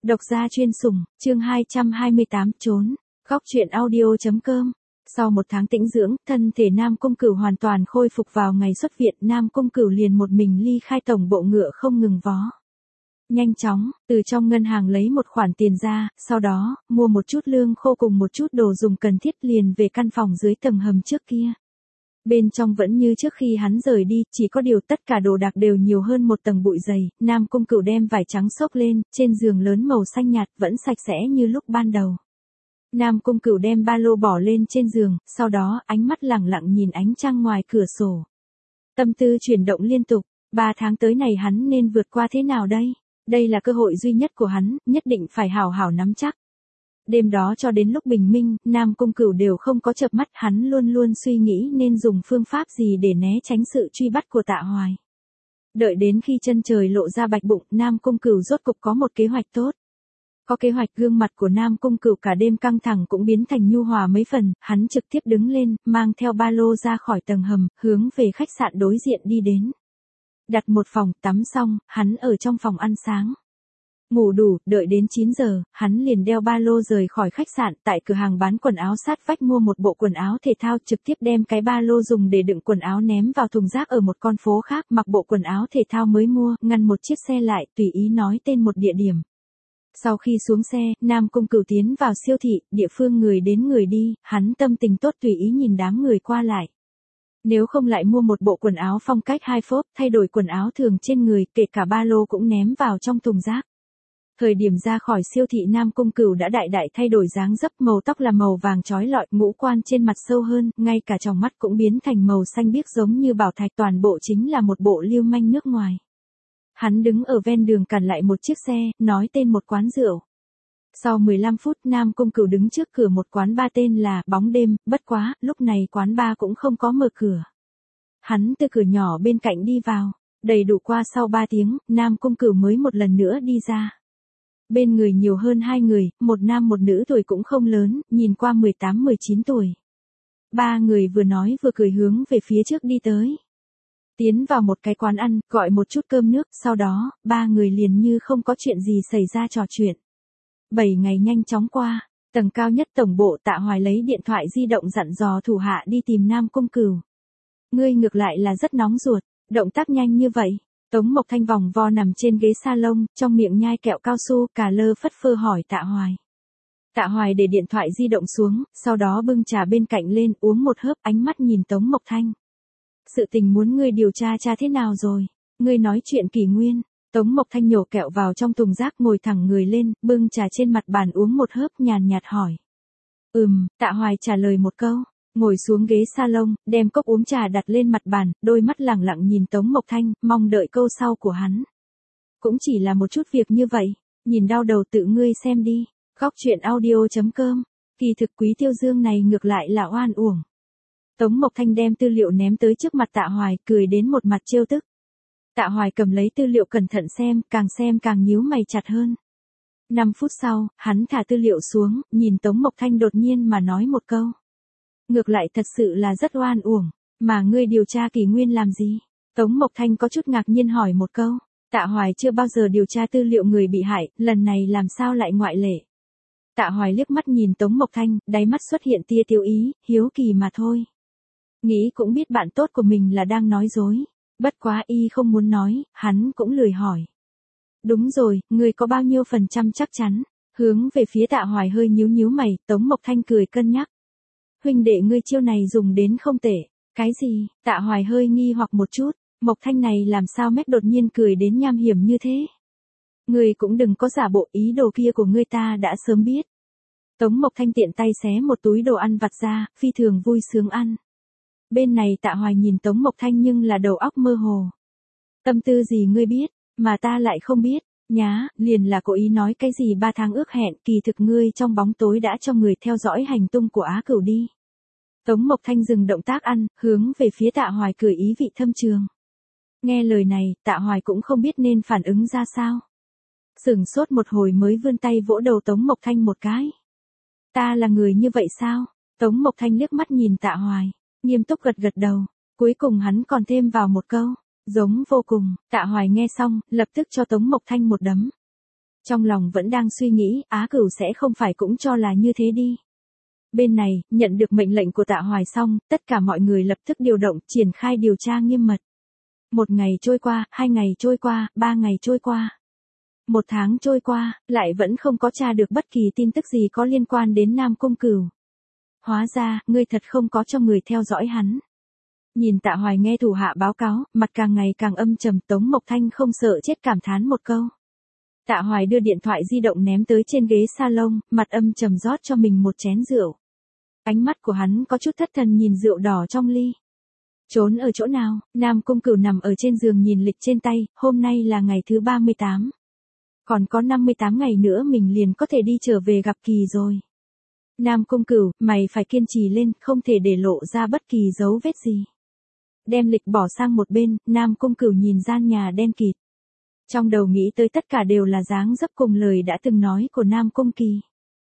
Độc gia chuyên sủng, chương 228 trốn. Góc truyện audio.com. Sau một tháng tĩnh dưỡng, thân thể Nam Cung Cửu hoàn toàn khôi phục vào ngày xuất viện. Nam Cung Cửu liền một mình ly khai tổng bộ ngựa không ngừng vó. Nhanh chóng, từ trong ngân hàng lấy một khoản tiền ra, sau đó, mua một chút lương khô cùng một chút đồ dùng cần thiết liền về căn phòng dưới tầng hầm trước kia. Bên trong vẫn như trước khi hắn rời đi, chỉ có điều tất cả đồ đạc đều nhiều hơn một tầng bụi dày. Nam Cung Cửu đem vải trắng xốc lên, trên giường lớn màu xanh nhạt vẫn sạch sẽ như lúc ban đầu. Nam Cung Cửu đem ba lô bỏ lên trên giường, sau đó ánh mắt lẳng lặng nhìn ánh trăng ngoài cửa sổ. Tâm tư chuyển động liên tục, 3 tháng tới này hắn nên vượt qua thế nào đây? Đây là cơ hội duy nhất của hắn, nhất định phải hảo hảo nắm chắc. Đêm đó cho đến lúc bình minh, Nam Cung Cửu đều không có chợp mắt, hắn luôn luôn suy nghĩ nên dùng phương pháp gì để né tránh sự truy bắt của Tạ Hoài. Đợi đến khi chân trời lộ ra bạch bụng, Nam Cung Cửu rốt cục có một kế hoạch tốt. Có kế hoạch, gương mặt của Nam Cung Cửu cả đêm căng thẳng cũng biến thành nhu hòa mấy phần, hắn trực tiếp đứng lên, mang theo ba lô ra khỏi tầng hầm, hướng về khách sạn đối diện đi đến. Đặt một phòng, tắm xong, hắn ở trong phòng ăn sáng. Ngủ đủ, đợi đến 9 giờ, hắn liền đeo ba lô rời khỏi khách sạn, tại cửa hàng bán quần áo sát vách mua một bộ quần áo thể thao, trực tiếp đem cái ba lô dùng để đựng quần áo ném vào thùng rác ở một con phố khác, mặc bộ quần áo thể thao mới mua, ngăn một chiếc xe lại, tùy ý nói tên một địa điểm. Sau khi xuống xe, Nam Cung Cửu tiến vào siêu thị, địa phương người đến người đi, hắn tâm tình tốt tùy ý nhìn đám người qua lại. Nếu không lại mua một bộ quần áo phong cách high phốp, thay đổi quần áo thường trên người, kể cả ba lô cũng ném vào trong thùng rác. Thời điểm ra khỏi siêu thị, Nam Cung Cửu đã đại đại thay đổi dáng dấp, màu tóc là màu vàng chói lọi, ngũ quan trên mặt sâu hơn, ngay cả tròng mắt cũng biến thành màu xanh biếc giống như bảo thạch, toàn bộ chính là một bộ lưu manh nước ngoài. Hắn đứng ở ven đường cản lại một chiếc xe, nói tên một quán rượu. Sau 15 phút, Nam Cung Cửu đứng trước cửa một quán bar tên là Bóng Đêm, bất quá, lúc này quán bar cũng không có mở cửa. Hắn từ cửa nhỏ bên cạnh đi vào, đầy đủ qua sau 3 tiếng, Nam Cung Cửu mới một lần nữa đi ra. Bên người nhiều hơn 2 người, một nam một nữ, tuổi cũng không lớn, nhìn qua 18-19 tuổi. 3 người vừa nói vừa cười hướng về phía trước đi tới. Tiến vào một cái quán ăn, gọi một chút cơm nước, sau đó, 3 người liền như không có chuyện gì xảy ra trò chuyện. 7 ngày nhanh chóng qua, tầng cao nhất tổng bộ, Tạ Hoài lấy điện thoại di động dặn dò thủ hạ đi tìm Nam Cung Cửu. Ngươi ngược lại là rất nóng ruột, động tác nhanh như vậy. Tống Mộc Thanh vòng vo nằm trên ghế salon, trong miệng nhai kẹo cao su, cà lơ phất phơ hỏi Tạ Hoài. Tạ Hoài để điện thoại di động xuống, sau đó bưng trà bên cạnh lên, uống một hớp, ánh mắt nhìn Tống Mộc Thanh. Sự tình muốn ngươi điều tra thế nào rồi? Ngươi nói chuyện Kỷ Nguyên. Tống Mộc Thanh nhổ kẹo vào trong thùng rác, ngồi thẳng người lên, bưng trà trên mặt bàn uống một hớp, nhàn nhạt hỏi. Tạ Hoài trả lời một câu. Ngồi xuống ghế salon, đem cốc uống trà đặt lên mặt bàn, đôi mắt lẳng lặng nhìn Tống Mộc Thanh, mong đợi câu sau của hắn. Cũng chỉ là một chút việc như vậy, nhìn đau đầu tự ngươi xem đi. Góc truyện audio.com. Kỳ thực Quý Tiêu Dương này ngược lại là oan uổng. Tống Mộc Thanh đem tư liệu ném tới trước mặt Tạ Hoài, cười đến một mặt trêu tức. Tạ Hoài cầm lấy tư liệu cẩn thận xem càng nhíu mày chặt hơn. 5 phút sau, hắn thả tư liệu xuống, nhìn Tống Mộc Thanh đột nhiên mà nói một câu. Ngược lại thật sự là rất oan uổng, mà ngươi điều tra Kỷ Nguyên làm gì? Tống Mộc Thanh có chút ngạc nhiên hỏi một câu. Tạ Hoài chưa bao giờ điều tra tư liệu người bị hại, lần này làm sao lại ngoại lệ? Tạ Hoài liếc mắt nhìn Tống Mộc Thanh, đáy mắt xuất hiện tia tiêu ý, hiếu kỳ mà thôi. Nghĩ cũng biết bạn tốt của mình là đang nói dối. Bất quá y không muốn nói, hắn cũng lười hỏi. Đúng rồi, ngươi có bao nhiêu phần trăm chắc chắn? Hướng về phía Tạ Hoài hơi nhíu mày, Tống Mộc Thanh cười cân nhắc. Huynh đệ ngươi chiêu này dùng đến không tệ. Cái gì? Tạ Hoài hơi nghi hoặc một chút, Mộc Thanh này làm sao mép đột nhiên cười đến nham hiểm như thế? Ngươi cũng đừng có giả bộ, ý đồ kia của ngươi ta đã sớm biết. Tống Mộc Thanh tiện tay xé một túi đồ ăn vặt ra, phi thường vui sướng ăn. Bên này Tạ Hoài nhìn Tống Mộc Thanh nhưng là đầu óc mơ hồ. Tâm tư gì ngươi biết, mà ta lại không biết, nhá, liền là cố ý nói cái gì 3 tháng ước hẹn, kỳ thực ngươi trong bóng tối đã cho người theo dõi hành tung của Á Cửu đi. Tống Mộc Thanh dừng động tác ăn, hướng về phía Tạ Hoài cười ý vị thâm trường. Nghe lời này, Tạ Hoài cũng không biết nên phản ứng ra sao. Sửng sốt một hồi mới vươn tay vỗ đầu Tống Mộc Thanh một cái. Ta là người như vậy sao? Tống Mộc Thanh liếc mắt nhìn Tạ Hoài, nghiêm túc gật đầu, cuối cùng hắn còn thêm vào một câu, giống vô cùng. Tạ Hoài nghe xong, lập tức cho Tống Mộc Thanh một đấm. Trong lòng vẫn đang suy nghĩ, Á Cửu sẽ không phải cũng cho là như thế đi. Bên này, nhận được mệnh lệnh của Tạ Hoài xong, tất cả mọi người lập tức điều động, triển khai điều tra nghiêm mật. 1 ngày trôi qua, 2 ngày trôi qua, 3 ngày trôi qua. 1 tháng trôi qua, lại vẫn không có tra được bất kỳ tin tức gì có liên quan đến Nam Cung Cửu. Hóa ra, ngươi thật không có cho người theo dõi hắn. Nhìn Tạ Hoài nghe thủ hạ báo cáo, mặt càng ngày càng âm trầm, Tống Mộc Thanh không sợ chết cảm thán một câu. Tạ Hoài đưa điện thoại di động ném tới trên ghế salon, mặt âm trầm rót cho mình một chén rượu. Ánh mắt của hắn có chút thất thần nhìn rượu đỏ trong ly. Trốn ở chỗ nào? Nam Cung Cửu nằm ở trên giường nhìn lịch trên tay, hôm nay là ngày thứ 38. Còn có 58 ngày nữa mình liền có thể đi trở về gặp Kỳ rồi. Nam Cung Cửu, mày phải kiên trì lên, không thể để lộ ra bất kỳ dấu vết gì. Đem lịch bỏ sang một bên, Nam Cung Cửu nhìn gian nhà đen kịt. Trong đầu nghĩ tới tất cả đều là dáng dấp cùng lời đã từng nói của Nam Cung Kỳ.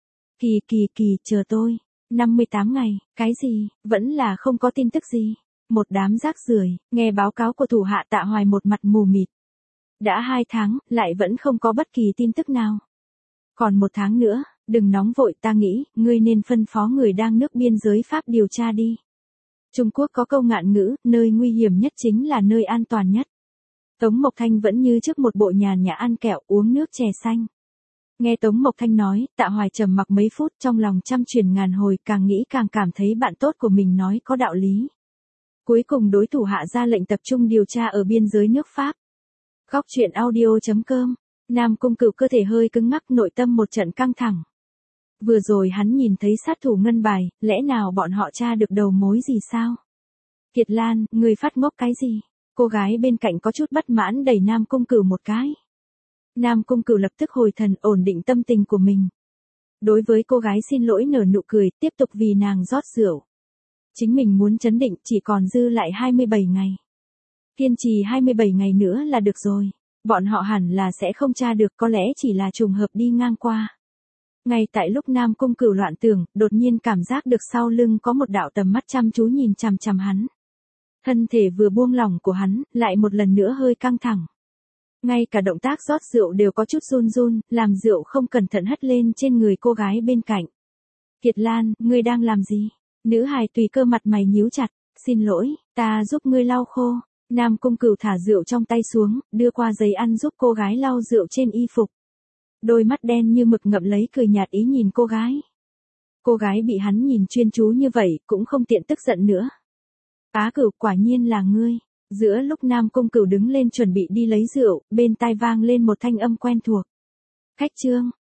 Kỳ, chờ tôi. 58 ngày, cái gì, vẫn là không có tin tức gì. Một đám rác rưởi, nghe báo cáo của thủ hạ Tạ Hoài một mặt mù mịt. Đã 2 tháng, lại vẫn không có bất kỳ tin tức nào. Còn 1 tháng nữa, đừng nóng vội, ta nghĩ, ngươi nên phân phó người đang nước biên giới Pháp điều tra đi. Trung Quốc có câu ngạn ngữ, nơi nguy hiểm nhất chính là nơi an toàn nhất. Tống Mộc Thanh vẫn như trước một bộ nhàn nhã ăn kẹo uống nước chè xanh. Nghe Tống Mộc Thanh nói, Tạ Hoài trầm mặc mấy phút trong lòng trăm chuyển ngàn hồi, càng nghĩ càng cảm thấy bạn tốt của mình nói có đạo lý. Cuối cùng đối thủ hạ ra lệnh tập trung điều tra ở biên giới nước Pháp. Góc truyện audio.com. Nam Cung Cửu cơ thể hơi cứng ngắc, nội tâm một trận căng thẳng. Vừa rồi hắn nhìn thấy sát thủ ngân bài, lẽ nào bọn họ tra được đầu mối gì sao? Kiệt Lan, người phát ngốc cái gì? Cô gái bên cạnh có chút bất mãn đẩy Nam Cung Cửu một cái. Nam Cung Cửu lập tức hồi thần, ổn định tâm tình của mình. Đối với cô gái xin lỗi nở nụ cười, tiếp tục vì nàng rót rượu. Chính mình muốn trấn định, chỉ còn dư lại 27 ngày. Kiên trì 27 ngày nữa là được rồi. Bọn họ hẳn là sẽ không tra được, có lẽ chỉ là trùng hợp đi ngang qua. Ngay tại lúc Nam Cung Cửu loạn tưởng, đột nhiên cảm giác được sau lưng có một đạo tầm mắt chăm chú nhìn chằm chằm hắn. Thân thể vừa buông lỏng của hắn, lại một lần nữa hơi căng thẳng. Ngay cả động tác rót rượu đều có chút run run, làm rượu không cẩn thận hất lên trên người cô gái bên cạnh. Kiệt Lan, ngươi đang làm gì? Nữ hài tùy cơ mặt mày nhíu chặt, xin lỗi, ta giúp ngươi lau khô. Nam Cung Cửu thả rượu trong tay xuống, đưa qua giấy ăn giúp cô gái lau rượu trên y phục. Đôi mắt đen như mực ngậm lấy cười nhạt ý nhìn cô gái. Cô gái bị hắn nhìn chuyên chú như vậy, cũng không tiện tức giận nữa. Á Cửu, quả nhiên là ngươi. Giữa lúc Nam Cung Cửu đứng lên chuẩn bị đi lấy rượu, bên tai vang lên một thanh âm quen thuộc. Khách Trương,